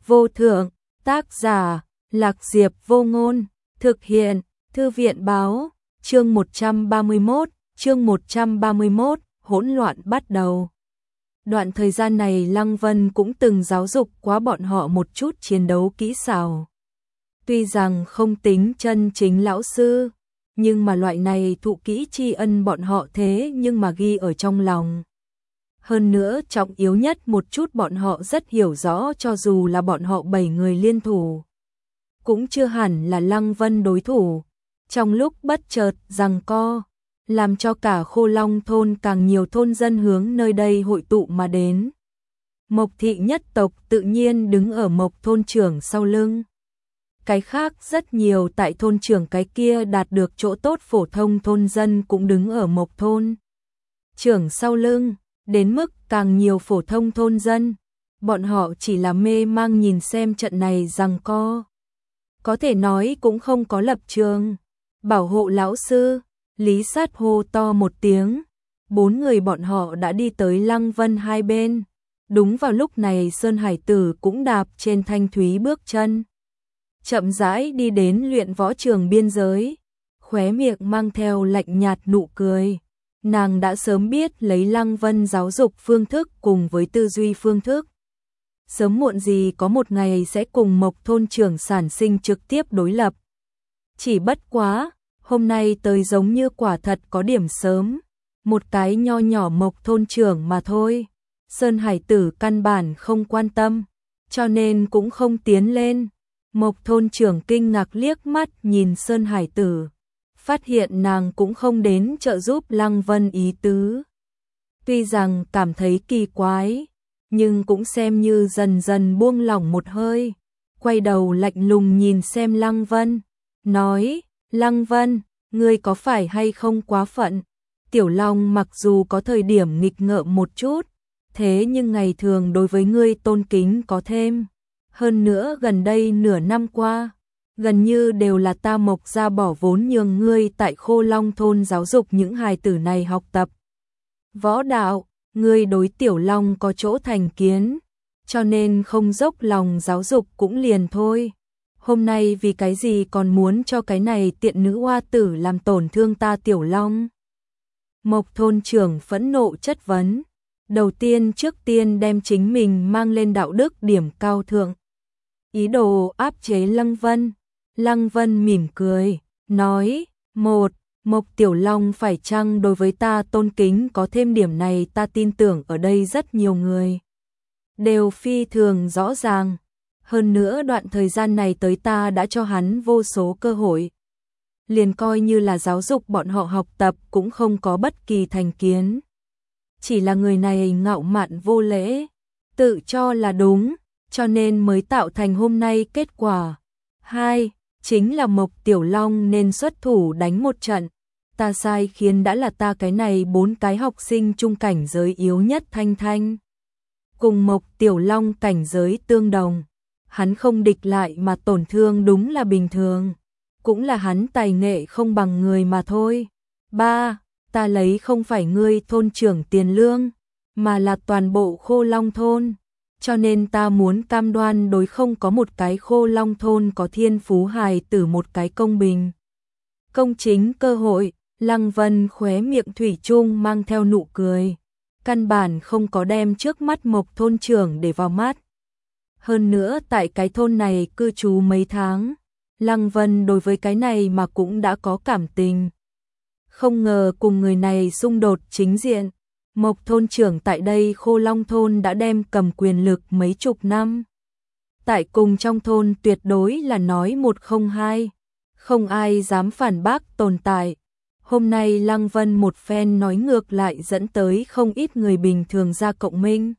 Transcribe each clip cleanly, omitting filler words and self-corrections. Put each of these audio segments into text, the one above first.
vô thượng, tác giả, Lạc Diệp Vô Ngôn, thực hiện, Thư viện báo, chương 131, hỗn loạn bắt đầu. Đoạn thời gian này Lăng Vân cũng từng giáo dục quá bọn họ một chút chiến đấu kỹ xảo. Tuy rằng không tính chân chính lão sư, nhưng mà loại này thụ kỹ tri ân bọn họ thế nhưng mà ghi ở trong lòng. Hơn nữa trọng yếu nhất một chút bọn họ rất hiểu rõ cho dù là bọn họ 7 người liên thủ. Cũng chưa hẳn là Lăng Vân đối thủ. Trong lúc bất chợt giằng co, làm cho cả Khô Long thôn càng nhiều thôn dân hướng nơi đây hội tụ mà đến. Mộc thị nhất tộc tự nhiên đứng ở Mộc thôn trưởng sau lưng. Cái khác rất nhiều tại thôn trưởng cái kia đạt được chỗ tốt phổ thông thôn dân cũng đứng ở Mộc thôn trưởng sau lưng, đến mức càng nhiều phổ thông thôn dân, bọn họ chỉ là mê mang nhìn xem trận này giằng co. Có thể nói cũng không có lập trường. Bảo hộ lão sư, Lý Sát hô to một tiếng. 4 người bọn họ đã đi tới Lăng Vân hai bên. Đúng vào lúc này Sơn Hải Tử cũng đạp trên thanh thúy bước chân, chậm rãi đi đến luyện võ trường biên giới, khóe miệng mang theo lạnh nhạt nụ cười. Nàng đã sớm biết lấy Lăng Vân giáo dục phương thức cùng với tư duy phương thức, sớm muộn gì có một ngày sẽ cùng Mộc thôn trưởng sản sinh trực tiếp đối lập. Chỉ bất quá, hôm nay tới giống như quả thật có điểm sớm, một cái nho nhỏ Mộc thôn trưởng mà thôi. Sơn Hải Tử căn bản không quan tâm, cho nên cũng không tiến lên. Mộc thôn trưởng kinh ngạc liếc mắt nhìn Sơn Hải Tử, phát hiện nàng cũng không đến trợ giúp Lăng Vân ý tứ. Tuy rằng cảm thấy kỳ quái, nhưng cũng xem như dần dần buông lỏng một hơi, quay đầu lạnh lùng nhìn xem Lăng Vân, nói: Lăng Vân, ngươi có phải hay không quá phận? Tiểu Long mặc dù có thời điểm nghịch ngợm một chút, thế nhưng ngày thường đối với ngươi tôn kính có thêm. Hơn nữa gần đây nửa năm qua, gần như đều là ta Mộc gia bỏ vốn nhường ngươi tại Khô Long thôn giáo dục những hài tử này học tập võ đạo. Ngươi đối Tiểu Long có chỗ thành kiến, cho nên không dốc lòng giáo dục cũng liền thôi. Hôm nay vì cái gì còn muốn cho cái này tiện nữ hoa tử làm tổn thương ta Tiểu Long? Mộc thôn trưởng phẫn nộ chất vấn. Đầu tiên trước tiên đem chính mình mang lên đạo đức điểm cao thượng, ý đồ áp chế Lăng Vân. Lăng Vân mỉm cười, nói: Mộc Tiểu Long phải chăng đối với ta tôn kính có thêm điểm này, ta tin tưởng ở đây rất nhiều người đều phi thường rõ ràng. Hơn nữa đoạn thời gian này tới ta đã cho hắn vô số cơ hội, liền coi như là giáo dục bọn họ học tập cũng không có bất kỳ thành kiến. Chỉ là người này ngạo mạn vô lễ, tự cho là đúng, cho nên mới tạo thành hôm nay kết quả. 2. Chính là Mộc Tiểu Long nên xuất thủ đánh một trận. Ta sai khiến đã là ta cái này 4 cái học sinh trung cảnh giới yếu nhất Thanh Thanh, cùng Mộc Tiểu Long cảnh giới tương đồng. Hắn không địch lại mà tổn thương đúng là bình thường, cũng là hắn tài nghệ không bằng người mà thôi. 3. Ta lấy không phải ngươi thôn trưởng tiền lương, mà là toàn bộ Khô Long thôn, cho nên ta muốn cam đoan đối không có một cái Khô Long thôn có thiên phú hài tử một cái công bình, công chính cơ hội. Lăng Vân khóe miệng thủy chung mang theo nụ cười, căn bản không có đem trước mắt Mộc thôn trưởng để vào mắt. Hơn nữa tại cái thôn này cư trú mấy tháng, Lăng Vân đối với cái này mà cũng đã có cảm tình. Không ngờ cùng người này xung đột chính diện. Mộc thôn trưởng tại đây Khô Long thôn đã đem cầm quyền lực mấy chục năm. Tại cùng trong thôn tuyệt đối là nói một không hai, không ai dám phản bác tồn tại. Hôm nay Lăng Vân một phen nói ngược lại dẫn tới không ít người bình thường ra cộng minh.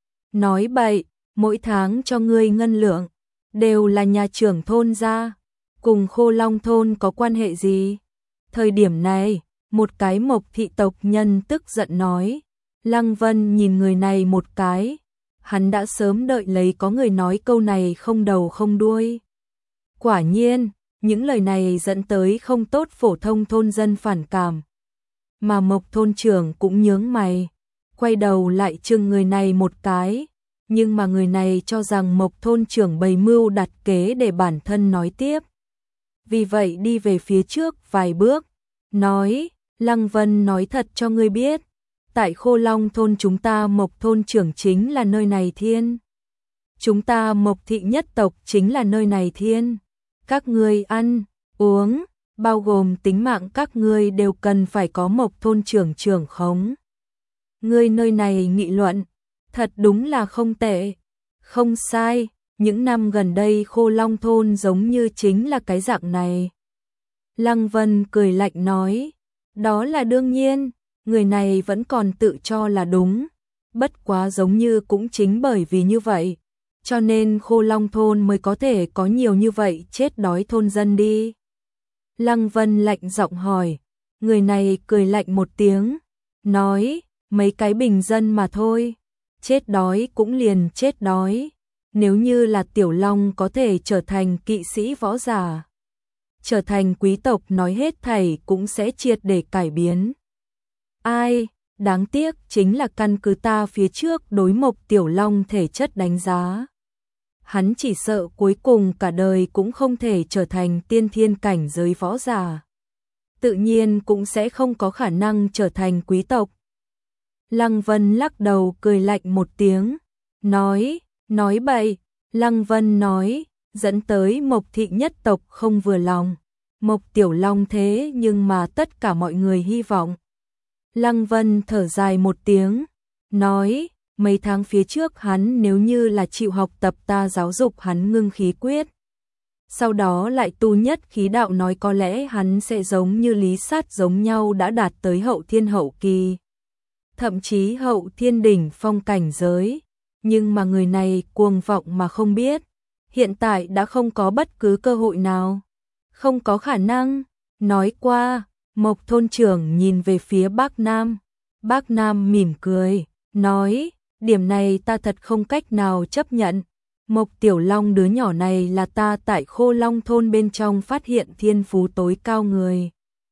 Nói bậy, mỗi tháng cho ngươi ngân lượng, đều là nhà trưởng thôn ra, cùng Khô Long thôn có quan hệ gì? Thời điểm này, một cái Mộc thị tộc nhân tức giận nói. Lăng Vân nhìn người này một cái, hắn đã sớm đợi lấy có người nói câu này không đầu không đuôi. Quả nhiên, những lời này dẫn tới không tốt phổ thông thôn dân phản cảm. Mà Mộc thôn trưởng cũng nhướng mày, quay đầu lại chừng người này một cái, nhưng mà người này cho rằng Mộc thôn trưởng bày mưu đặt kế để bản thân nói tiếp. Vì vậy đi về phía trước vài bước, nói, Lăng Vân nói thật cho ngươi biết, tại Khô Long thôn chúng ta Mộc thôn trưởng chính là nơi này thiên. Chúng ta Mộc thị nhất tộc chính là nơi này thiên. Các ngươi ăn, uống, bao gồm tính mạng các ngươi đều cần phải có Mộc thôn trưởng trưởng khống. Ngươi nơi này nghị luận, thật đúng là không tệ, không sai, những năm gần đây Khô Long thôn giống như chính là cái dạng này. Lăng Vân cười lạnh nói, đó là đương nhiên, người này vẫn còn tự cho là đúng, bất quá giống như cũng chính bởi vì như vậy, cho nên Khô Long thôn mới có thể có nhiều như vậy chết đói thôn dân đi. Lăng Vân lạnh giọng hỏi, người này cười lạnh một tiếng, nói, mấy cái bình dân mà thôi, chết đói cũng liền chết đói, nếu như là Tiểu Long có thể trở thành kỵ sĩ võ giả, trở thành quý tộc nói hết thảy cũng sẽ triệt để cải biến. Ai, đáng tiếc chính là căn cứ ta phía trước đối Mộc Tiểu Long thể chất đánh giá. Hắn chỉ sợ cuối cùng cả đời cũng không thể trở thành tiên thiên cảnh giới võ giả. Tự nhiên cũng sẽ không có khả năng trở thành quý tộc. Lăng Vân lắc đầu cười lạnh một tiếng, nói bậy, Lăng Vân nói, dẫn tới Mộc thị nhất tộc không vừa lòng. Mộc Tiểu Long thế nhưng mà tất cả mọi người hy vọng. Lăng Vân thở dài một tiếng, nói, mấy tháng phía trước hắn nếu như là chịu học tập ta giáo dục hắn ngưng khí quyết. Sau đó lại tu nhất khí đạo nói có lẽ hắn sẽ giống như Lý Sát giống nhau đã đạt tới hậu thiên hậu kỳ. Thậm chí hậu thiên đỉnh phong cảnh giới. Nhưng mà người này cuồng vọng mà không biết. Hiện tại đã không có bất cứ cơ hội nào. Không có khả năng. Nói qua, Mộc thôn trưởng nhìn về phía Bác Nam. Bác Nam mỉm cười, nói, điểm này ta thật không cách nào chấp nhận. Mộc Tiểu Long đứa nhỏ này là ta tại Khô Long thôn bên trong phát hiện thiên phú tối cao người.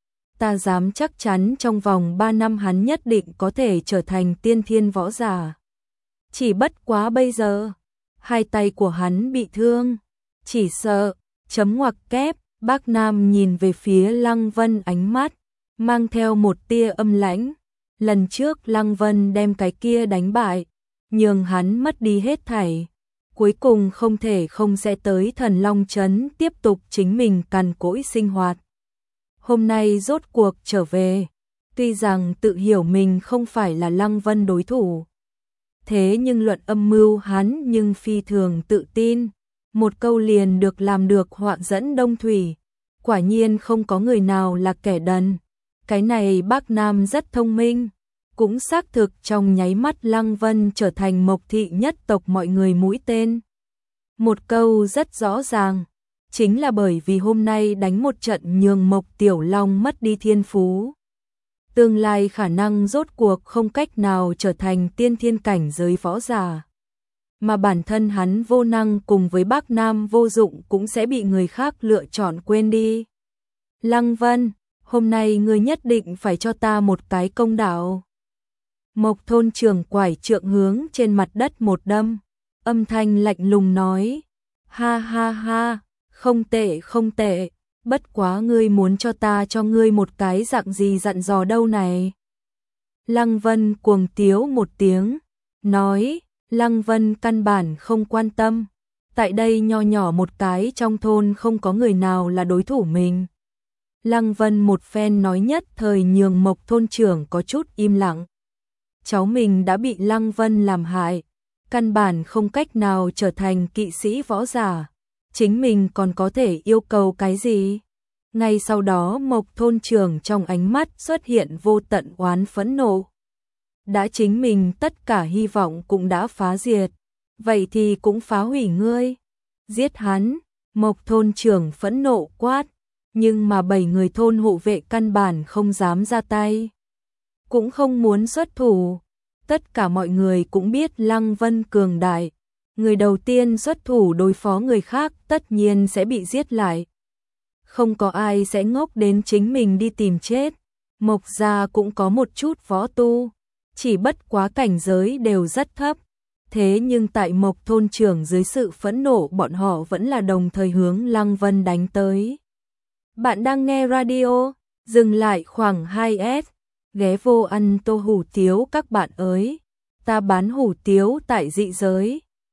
Ta dám chắc chắn trong vòng 3 năm hắn nhất định có thể trở thành tiên thiên võ giả. Chỉ bất quá bây giờ, hai tay của hắn bị thương, chỉ sợ, chấm ngoặc kép, Bác Nam nhìn về phía Lăng Vân ánh mắt, mang theo một tia âm lãnh. Lần trước Lăng Vân đem cái kia đánh bại, nhường hắn mất đi hết thảy. Cuối cùng không thể không sẽ tới Thần Long Trấn tiếp tục chính mình cằn cỗi sinh hoạt. Hôm nay rốt cuộc trở về, tuy rằng tự hiểu mình không phải là Lăng Vân đối thủ. Thế nhưng luận âm mưu hắn nhưng phi thường tự tin, một câu liền được làm được họa dẫn đông thủy. Quả nhiên không có người nào là kẻ đần. Cái này Bác Nam rất thông minh, cũng xác thực trong nháy mắt Lăng Vân trở thành Mộc thị nhất tộc mọi người mũi tên. Một câu rất rõ ràng, chính là bởi vì hôm nay đánh một trận nhường Mộc Tiểu Long mất đi thiên phú. Tương lai khả năng rốt cuộc không cách nào trở thành tiên thiên cảnh giới võ giả. Mà bản thân hắn vô năng cùng với Bác Nam vô dụng cũng sẽ bị người khác lựa chọn quên đi. Lăng Vân, hôm nay ngươi nhất định phải cho ta một cái công đạo. Mộc thôn trưởng quải trượng hướng trên mặt đất một đâm, âm thanh lạnh lùng nói, ha ha ha, không tệ không tệ, bất quá ngươi muốn cho ngươi một cái dạng gì dặn dò đâu này. Lăng Vân cuồng tiếu một tiếng, nói, Lăng Vân căn bản không quan tâm, tại đây nho nhỏ một cái trong thôn không có người nào là đối thủ mình. Lăng Vân một phen nói nhất thời nhường Mộc thôn trưởng có chút im lặng. Cháu mình đã bị Lăng Vân làm hại, căn bản không cách nào trở thành kỵ sĩ võ giả, chính mình còn có thể yêu cầu cái gì? Ngay sau đó Mộc thôn trưởng trong ánh mắt xuất hiện vô tận oán phẫn nộ. Đã chính mình tất cả hy vọng cũng đã phá diệt, vậy thì cũng phá hủy ngươi. Giết hắn, Mộc thôn trưởng phẫn nộ quát, nhưng mà 7 người thôn hộ vệ căn bản không dám ra tay, cũng không muốn xuất thủ. Tất cả mọi người cũng biết Lăng Vân cường đại, người đầu tiên xuất thủ đối phó người khác tất nhiên sẽ bị giết lại. Không có ai sẽ ngốc đến chính mình đi tìm chết. Mộc gia cũng có một chút võ tu, chỉ bất quá cảnh giới đều rất thấp, Thế nhưng tại Mộc thôn trưởng dưới sự phẫn nộ bọn họ vẫn là đồng thời hướng Lăng Vân đánh tới. Bạn đang nghe radio, dừng lại khoảng 2S, ghé vô ăn tô hủ tiếu các bạn ơi. Ta bán hủ tiếu tại dị giới.